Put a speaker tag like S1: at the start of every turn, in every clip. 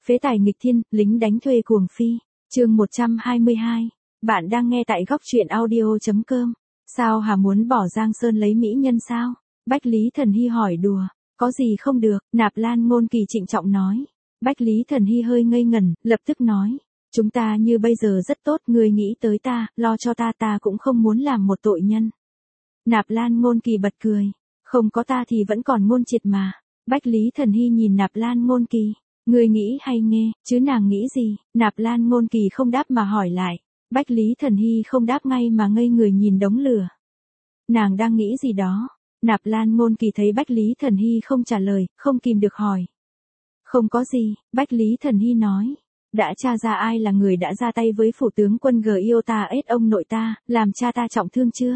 S1: Phế tài nghịch thiên, lính đánh thuê cuồng phi. Chương 122. Bạn đang nghe tại góc truyện audio.com. Sao hà muốn bỏ Giang Sơn lấy mỹ nhân sao? Bách Lý Thần Hy hỏi đùa. Có gì không được, Nạp Lan Ngôn Kỳ trịnh trọng nói. Bách Lý Thần Hy hơi ngây ngẩn, lập tức nói. Chúng ta như bây giờ rất tốt, ngươi nghĩ tới ta, lo cho ta cũng không muốn làm một tội nhân. Nạp Lan Ngôn Kỳ bật cười. Không có ta thì vẫn còn Ngôn Triệt mà. Bách Lý Thần Hy nhìn Nạp Lan Ngôn Kỳ. Ngươi nghĩ hay nghe, chứ nàng nghĩ gì? Nạp Lan Ngôn Kỳ không đáp mà hỏi lại. Bách Lý Thần Hy không đáp ngay mà ngây người nhìn đống lửa. Nàng đang nghĩ gì đó? Nạp Lan Ngôn Kỳ thấy Bách Lý Thần Hy không trả lời, không kìm được hỏi. Không có gì, Bách Lý Thần Hy nói. Đã tra ra ai là người đã ra tay với phủ tướng quân Giota ết ông nội ta, làm cha ta trọng thương chưa?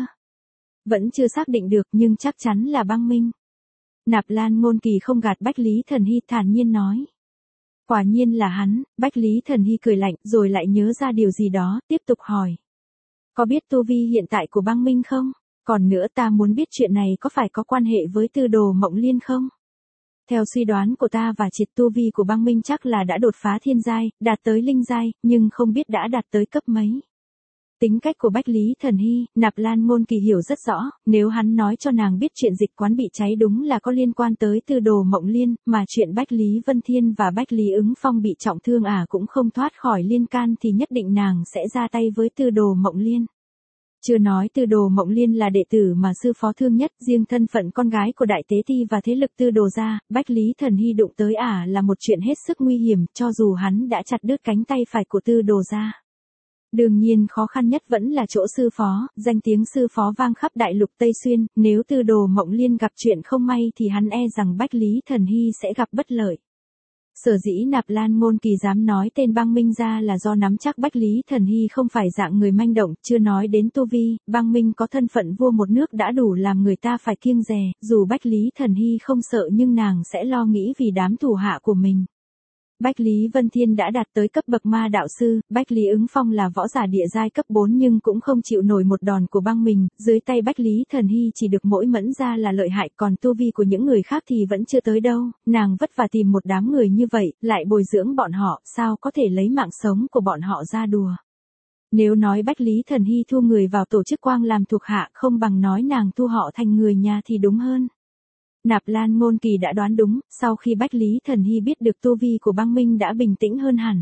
S1: Vẫn chưa xác định được nhưng chắc chắn là Băng Minh. Nạp Lan Ngôn Kỳ không gạt Bách Lý Thần Hy, thản nhiên nói. Quả nhiên là hắn. Bách Lý Thần Hy cười lạnh rồi lại nhớ ra điều gì đó, tiếp tục hỏi. Có biết tu vi hiện tại của Băng Minh không? Còn nữa ta muốn biết chuyện này có phải có quan hệ với Tư Đồ Mộng Liên không? Theo suy đoán của ta và triệt, tu vi của Băng Minh chắc là đã đột phá thiên giai, đạt tới linh giai, nhưng không biết đã đạt tới cấp mấy. Tính cách của Bách Lý Thần Hy, Nạp Lan Ngôn Kỳ hiểu rất rõ, nếu hắn nói cho nàng biết chuyện dịch quán bị cháy đúng là có liên quan tới Tư Đồ Mộng Liên, mà chuyện Bách Lý Vân Thiên và Bách Lý Ứng Phong bị trọng thương cũng không thoát khỏi liên can thì nhất định nàng sẽ ra tay với Tư Đồ Mộng Liên. Chưa nói Tư Đồ Mộng Liên là đệ tử mà sư phó thương nhất, riêng thân phận con gái của đại tế ti và thế lực Tư Đồ gia, Bách Lý Thần Hy đụng tới là một chuyện hết sức nguy hiểm, cho dù hắn đã chặt đứt cánh tay phải của Tư Đồ gia. Đương nhiên khó khăn nhất vẫn là chỗ sư phó, danh tiếng sư phó vang khắp đại lục Tây Xuyên, nếu Tư Đồ Mộng Liên gặp chuyện không may thì hắn rằng Bách Lý Thần Hy sẽ gặp bất lợi. Sở dĩ Nạp Lan Ngôn Kỳ dám nói tên Băng Minh ra là do nắm chắc Bách Lý Thần Hy không phải dạng người manh động, chưa nói đến tu vi, Băng Minh có thân phận vua một nước đã đủ làm người ta phải kiêng dè, dù Bách Lý Thần Hy không sợ nhưng nàng sẽ lo nghĩ vì đám thủ hạ của mình. Bách Lý Vân Thiên đã đạt tới cấp bậc ma đạo sư, Bách Lý Ứng Phong là võ giả địa giai cấp 4 nhưng cũng không chịu nổi một đòn của Băng Minh, dưới tay Bách Lý Thần Hy chỉ được mỗi mẫn ra là lợi hại, còn tu vi của những người khác thì vẫn chưa tới đâu, nàng vất vả tìm một đám người như vậy, lại bồi dưỡng bọn họ, sao có thể lấy mạng sống của bọn họ ra đùa. Nếu nói Bách Lý Thần Hy thu người vào tổ chức quang làm thuộc hạ không bằng nói nàng thu họ thành người nhà thì đúng hơn. Nạp Lan Ngôn Kỳ đã đoán đúng, sau khi Bách Lý Thần Hy biết được tu vi của Băng Minh đã bình tĩnh hơn hẳn.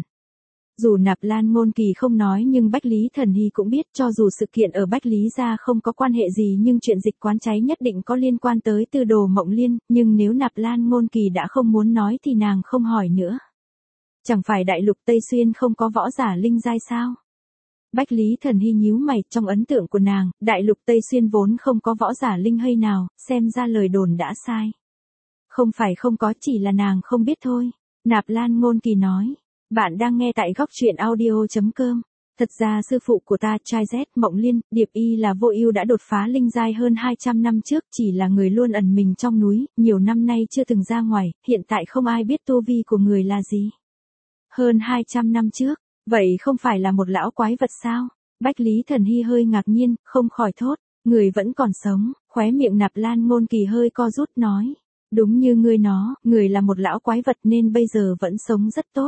S1: Dù Nạp Lan Ngôn Kỳ không nói nhưng Bách Lý Thần Hy cũng biết cho dù sự kiện ở Bách Lý gia không có quan hệ gì nhưng chuyện dịch quán cháy nhất định có liên quan tới Tư Đồ Mộng Liên, nhưng nếu Nạp Lan Ngôn Kỳ đã không muốn nói thì nàng không hỏi nữa. Chẳng phải đại lục Tây Xuyên không có võ giả linh giai sao? Bách Lý Thần Hy nhíu mày, trong ấn tượng của nàng, đại lục Tây Xuyên vốn không có võ giả linh hay nào, xem ra lời đồn đã sai. Không phải không có, chỉ là nàng không biết thôi. Nạp Lan Ngôn Kỳ nói. Bạn đang nghe tại góc truyện audio.com. Thật ra sư phụ của ta, trai Z, Mộng Liên, Điệp Y là Vô Ưu đã đột phá linh giai hơn 200 năm trước, chỉ là người luôn ẩn mình trong núi, nhiều năm nay chưa từng ra ngoài, hiện tại không ai biết tu vi của người là gì. Hơn 200 năm trước. Vậy không phải là một lão quái vật sao? Bách Lý Thần Hy hơi ngạc nhiên, không khỏi thốt, người vẫn còn sống, khóe miệng Nạp Lan Ngôn Kỳ hơi co rút nói. Đúng như ngươi nó, người là một lão quái vật nên bây giờ vẫn sống rất tốt.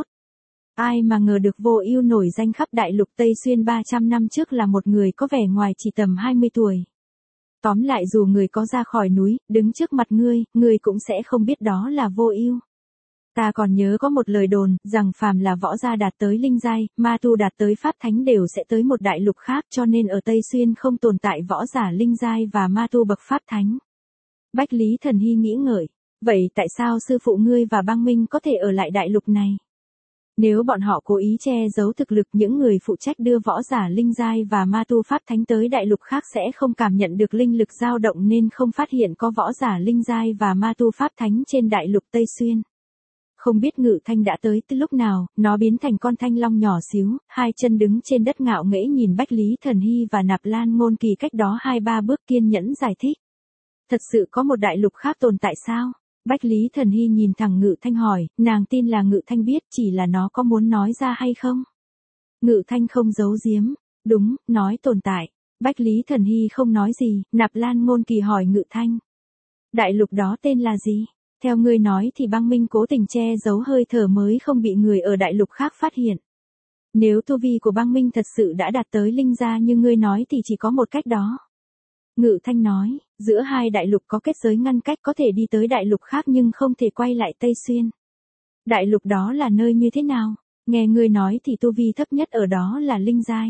S1: Ai mà ngờ được Vô Ưu nổi danh khắp đại lục Tây Xuyên 300 năm trước là một người có vẻ ngoài chỉ tầm 20 tuổi. Tóm lại dù người có ra khỏi núi, đứng trước mặt ngươi cũng sẽ không biết đó là Vô Ưu. Ta còn nhớ có một lời đồn, rằng phàm là võ gia đạt tới linh giai, ma tu đạt tới pháp thánh đều sẽ tới một đại lục khác cho nên ở Tây Xuyên không tồn tại võ giả linh giai và ma tu bậc pháp thánh. Bách Lý Thần Hy nghĩ ngợi, vậy tại sao sư phụ ngươi và Băng Minh có thể ở lại đại lục này? Nếu bọn họ cố ý che giấu thực lực, những người phụ trách đưa võ giả linh giai và ma tu pháp thánh tới đại lục khác sẽ không cảm nhận được linh lực dao động nên không phát hiện có võ giả linh giai và ma tu pháp thánh trên đại lục Tây Xuyên. Không biết Ngự Thanh đã tới từ lúc nào, nó biến thành con thanh long nhỏ xíu, hai chân đứng trên đất ngạo nghễ nhìn Bách Lý Thần Hy và Nạp Lan Ngôn Kỳ cách đó 2-3 bước, kiên nhẫn giải thích. Thật sự có một đại lục khác tồn tại sao? Bách Lý Thần Hy nhìn thẳng Ngự Thanh hỏi, nàng tin là Ngự Thanh biết, chỉ là nó có muốn nói ra hay không? Ngự Thanh không giấu giếm, đúng, nói tồn tại. Bách Lý Thần Hy không nói gì, Nạp Lan Ngôn Kỳ hỏi Ngự Thanh. Đại lục đó tên là gì? Theo ngươi nói thì băng minh cố tình che giấu hơi thở mới không bị người ở đại lục khác phát hiện. Nếu tu vi của băng minh thật sự đã đạt tới linh gia như ngươi nói thì chỉ có một cách đó. Ngự Thanh nói, giữa hai đại lục có kết giới ngăn cách, có thể đi tới đại lục khác nhưng không thể quay lại Tây Xuyên. Đại lục đó là nơi như thế nào? Nghe ngươi nói thì tu vi thấp nhất ở đó là linh giai.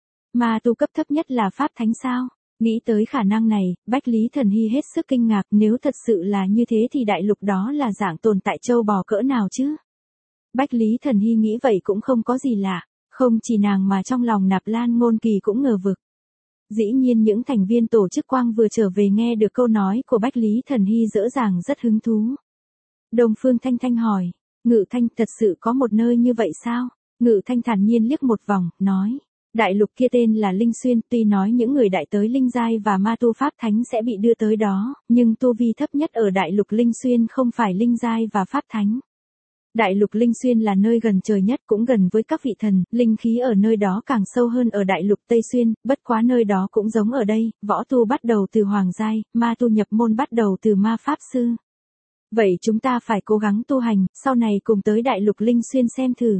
S1: Mà tu cấp thấp nhất là pháp thánh sao? Nghĩ tới khả năng này, Bách Lý Thần Hy hết sức kinh ngạc, nếu thật sự là như thế thì đại lục đó là dạng tồn tại châu bò cỡ nào chứ? Bách Lý Thần Hy nghĩ vậy cũng không có gì lạ, không chỉ nàng mà trong lòng Nạp Lan Ngôn Kỳ cũng ngờ vực. Dĩ nhiên những thành viên tổ chức Quang vừa trở về nghe được câu nói của Bách Lý Thần Hy dễ dàng rất hứng thú. Đông Phương Thanh Thanh hỏi, Ngự Thanh thật sự có một nơi như vậy sao? Ngự Thanh thản nhiên liếc một vòng, nói, đại lục kia tên là Linh Xuyên, tuy nói những người đại tới Linh Giai và Ma Tu Pháp Thánh sẽ bị đưa tới đó, nhưng tu vi thấp nhất ở đại lục Linh Xuyên không phải Linh Giai và Pháp Thánh. Đại lục Linh Xuyên là nơi gần trời nhất, cũng gần với các vị thần, linh khí ở nơi đó càng sâu hơn ở đại lục Tây Xuyên, bất quá nơi đó cũng giống ở đây, võ tu bắt đầu từ Hoàng Giai, ma tu nhập môn bắt đầu từ Ma Pháp Sư. Vậy chúng ta phải cố gắng tu hành, sau này cùng tới đại lục Linh Xuyên xem thử.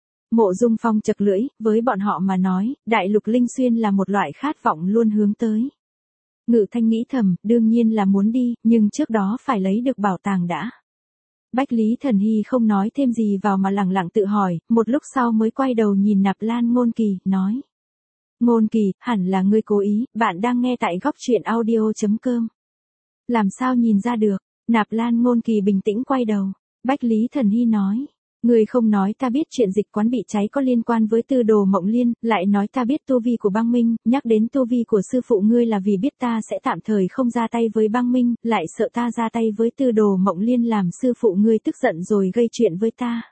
S1: Mộ Dung Phong chật lưỡi, với bọn họ mà nói, đại lục Linh Xuyên là một loại khát vọng luôn hướng tới. Ngự Thanh nghĩ thầm, đương nhiên là muốn đi, nhưng trước đó phải lấy được bảo tàng đã. Bách Lý Thần Hy không nói thêm gì vào mà lẳng lặng tự hỏi, một lúc sau mới quay đầu nhìn Nạp Lan Ngôn Kỳ, nói. Ngôn Kỳ, hẳn là ngươi cố ý, bạn đang nghe tại góc truyện audio.com. Làm sao nhìn ra được? Nạp Lan Ngôn Kỳ bình tĩnh quay đầu. Bách Lý Thần Hy nói. Ngươi không nói ta biết chuyện dịch quán bị cháy có liên quan với Tư Đồ Mộng Liên, lại nói ta biết tu vi của băng minh, nhắc đến tu vi của sư phụ ngươi là vì biết ta sẽ tạm thời không ra tay với băng minh, lại sợ ta ra tay với Tư Đồ Mộng Liên làm sư phụ ngươi tức giận rồi gây chuyện với ta.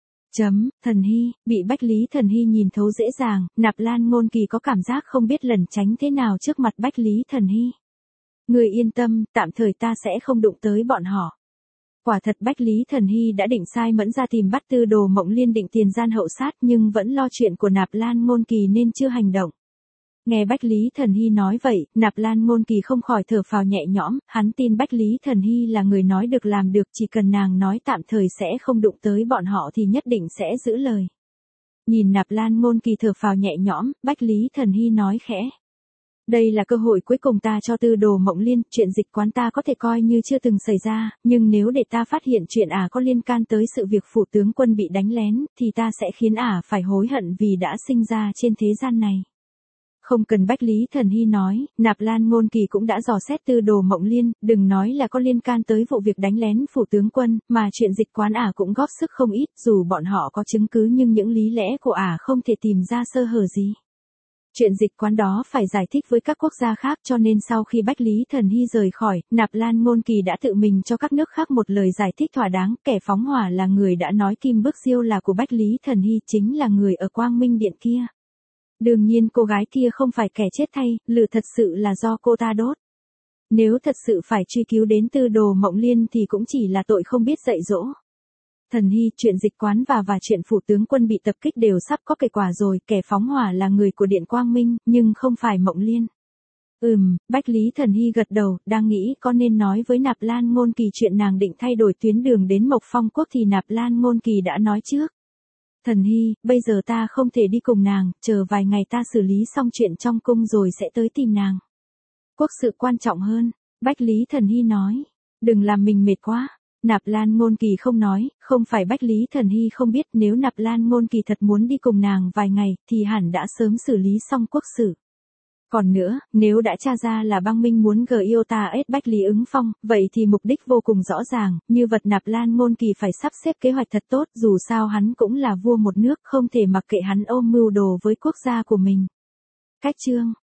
S1: Thần Hy, bị Bách Lý Thần Hy nhìn thấu dễ dàng, Nạp Lan Ngôn Kỳ có cảm giác không biết lẩn tránh thế nào trước mặt Bách Lý Thần Hy. Ngươi yên tâm, tạm thời ta sẽ không đụng tới bọn họ. Quả thật Bách Lý Thần Hy đã định sai mẫn ra tìm bắt Tư Đồ Mộng Liên định tiền gian hậu sát nhưng vẫn lo chuyện của Nạp Lan Ngôn Kỳ nên chưa hành động. Nghe Bách Lý Thần Hy nói vậy, Nạp Lan Ngôn Kỳ không khỏi thở phào nhẹ nhõm, hắn tin Bách Lý Thần Hy là người nói được làm được, chỉ cần nàng nói tạm thời sẽ không đụng tới bọn họ thì nhất định sẽ giữ lời. Nhìn Nạp Lan Ngôn Kỳ thở phào nhẹ nhõm, Bách Lý Thần Hy nói khẽ. Đây là cơ hội cuối cùng ta cho Tư Đồ Mộng Liên, chuyện dịch quán ta có thể coi như chưa từng xảy ra, nhưng nếu để ta phát hiện chuyện có liên can tới sự việc phủ tướng quân bị đánh lén, thì ta sẽ khiến phải hối hận vì đã sinh ra trên thế gian này. Không cần Bách Lý Thần Hy nói, Nạp Lan Ngôn Kỳ cũng đã dò xét Tư Đồ Mộng Liên, đừng nói là có liên can tới vụ việc đánh lén phủ tướng quân, mà chuyện dịch quán cũng góp sức không ít, dù bọn họ có chứng cứ nhưng những lý lẽ của không thể tìm ra sơ hở gì. Chuyện dịch quán đó phải giải thích với các quốc gia khác cho nên sau khi Bách Lý Thần Hy rời khỏi, Nạp Lan Ngôn Kỳ đã tự mình cho các nước khác một lời giải thích thỏa đáng, kẻ phóng hỏa là người đã nói Kim Bức Diêu là của Bách Lý Thần Hy chính là người ở Quang Minh Điện kia. Đương nhiên cô gái kia không phải kẻ chết thay, lửa thật sự là do cô ta đốt. Nếu thật sự phải truy cứu đến Tư Đồ Mộng Liên thì cũng chỉ là tội không biết dạy dỗ. Thần Hy, chuyện dịch quán và chuyện phủ tướng quân bị tập kích đều sắp có kết quả rồi, kẻ phóng hỏa là người của Điện Quang Minh, nhưng không phải Mộng Liên. Bách Lý Thần Hy gật đầu, đang nghĩ có nên nói với Nạp Lan Ngôn Kỳ chuyện nàng định thay đổi tuyến đường đến Mộc Phong Quốc thì Nạp Lan Ngôn Kỳ đã nói trước. Thần Hy, bây giờ ta không thể đi cùng nàng, chờ vài ngày ta xử lý xong chuyện trong cung rồi sẽ tới tìm nàng. Quốc sự quan trọng hơn, Bách Lý Thần Hy nói, đừng làm mình mệt quá. Nạp Lan Ngôn Kỳ không nói, không phải Bách Lý Thần Hy không biết nếu Nạp Lan Ngôn Kỳ thật muốn đi cùng nàng vài ngày, thì hẳn đã sớm xử lý xong quốc sự. Còn nữa, nếu đã tra ra là băng minh muốn yêu ta ết Bách Lý Ứng Phong, vậy thì mục đích vô cùng rõ ràng, như vật Nạp Lan Ngôn Kỳ phải sắp xếp kế hoạch thật tốt, dù sao hắn cũng là vua một nước, không thể mặc kệ hắn ôm mưu đồ với quốc gia của mình. Cách chương